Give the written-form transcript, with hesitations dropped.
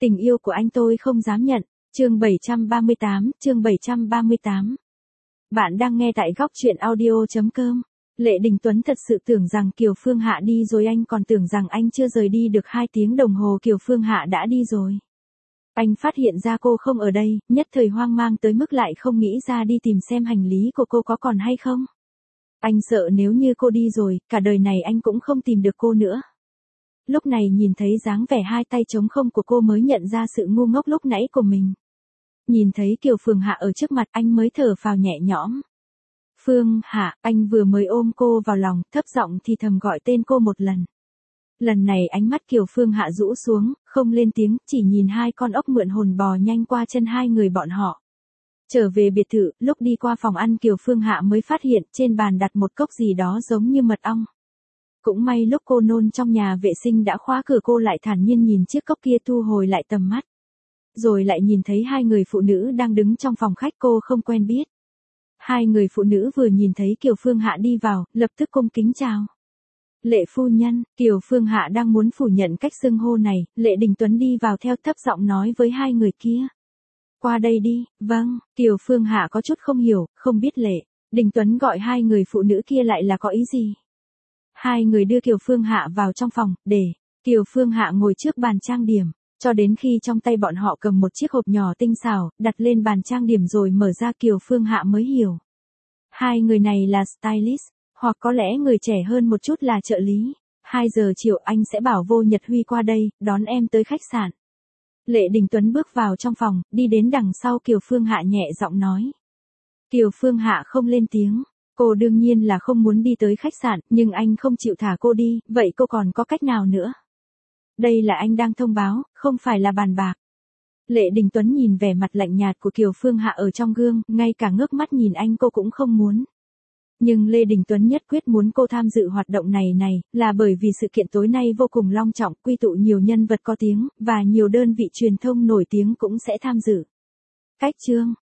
Tình yêu của anh tôi không dám nhận. Chương 738. Bạn đang nghe tại góc truyện audio.com. Lệ Đình Tuấn thật sự tưởng rằng Kiều Phương Hạ đi rồi, anh còn tưởng rằng anh chưa rời đi được 2 tiếng đồng hồ Kiều Phương Hạ đã đi rồi. Anh phát hiện ra cô không ở đây, nhất thời hoang mang tới mức lại không nghĩ ra đi tìm xem hành lý của cô có còn hay không. Anh sợ nếu như cô đi rồi, cả đời này anh cũng không tìm được cô nữa. Lúc này nhìn thấy dáng vẻ 2 tay trống không của cô mới nhận ra sự ngu ngốc lúc nãy của mình. Nhìn thấy Kiều Phương Hạ ở trước mặt anh mới thở phào nhẹ nhõm. Phương Hạ, anh vừa mới ôm cô vào lòng, thấp giọng thì thầm gọi tên cô một lần. Lần này ánh mắt Kiều Phương Hạ rũ xuống, không lên tiếng, chỉ nhìn 2 con ốc mượn hồn bò nhanh qua chân 2 người bọn họ. Trở về biệt thự, lúc đi qua phòng ăn Kiều Phương Hạ mới phát hiện trên bàn đặt một cốc gì đó giống như mật ong. Cũng may lúc cô nôn trong nhà vệ sinh đã khóa cửa, cô lại thản nhiên nhìn chiếc cốc kia, thu hồi lại tầm mắt. Rồi lại nhìn thấy 2 người phụ nữ đang đứng trong phòng khách cô không quen biết. 2 người phụ nữ vừa nhìn thấy Kiều Phương Hạ đi vào, lập tức cung kính chào. Lệ phu nhân. Kiều Phương Hạ đang muốn phủ nhận cách xưng hô này, Lệ Đình Tuấn đi vào theo thấp giọng nói với 2 người kia. Qua đây đi. Vâng. Kiều Phương Hạ có chút không hiểu, không biết Lệ Đình Tuấn gọi 2 người phụ nữ kia lại là có ý gì. 2 người đưa Kiều Phương Hạ vào trong phòng, để Kiều Phương Hạ ngồi trước bàn trang điểm, cho đến khi trong tay bọn họ cầm một chiếc hộp nhỏ tinh xảo, đặt lên bàn trang điểm rồi mở ra, Kiều Phương Hạ mới hiểu. 2 người này là stylist, hoặc có lẽ người trẻ hơn một chút là trợ lý. 2 giờ chiều anh sẽ bảo Vô Nhật Huy qua đây, đón em tới khách sạn. Lệ Đình Tuấn bước vào trong phòng, đi đến đằng sau Kiều Phương Hạ nhẹ giọng nói. Kiều Phương Hạ không lên tiếng. Cô đương nhiên là không muốn đi tới khách sạn, nhưng anh không chịu thả cô đi, vậy cô còn có cách nào nữa? Đây là anh đang thông báo, không phải là bàn bạc. Lệ Đình Tuấn nhìn vẻ mặt lạnh nhạt của Kiều Phương Hạ ở trong gương, ngay cả ngước mắt nhìn anh cô cũng không muốn. Nhưng Lê Đình Tuấn nhất quyết muốn cô tham dự hoạt động này là bởi vì sự kiện tối nay vô cùng long trọng, quy tụ nhiều nhân vật có tiếng, và nhiều đơn vị truyền thông nổi tiếng cũng sẽ tham dự. Cách chương.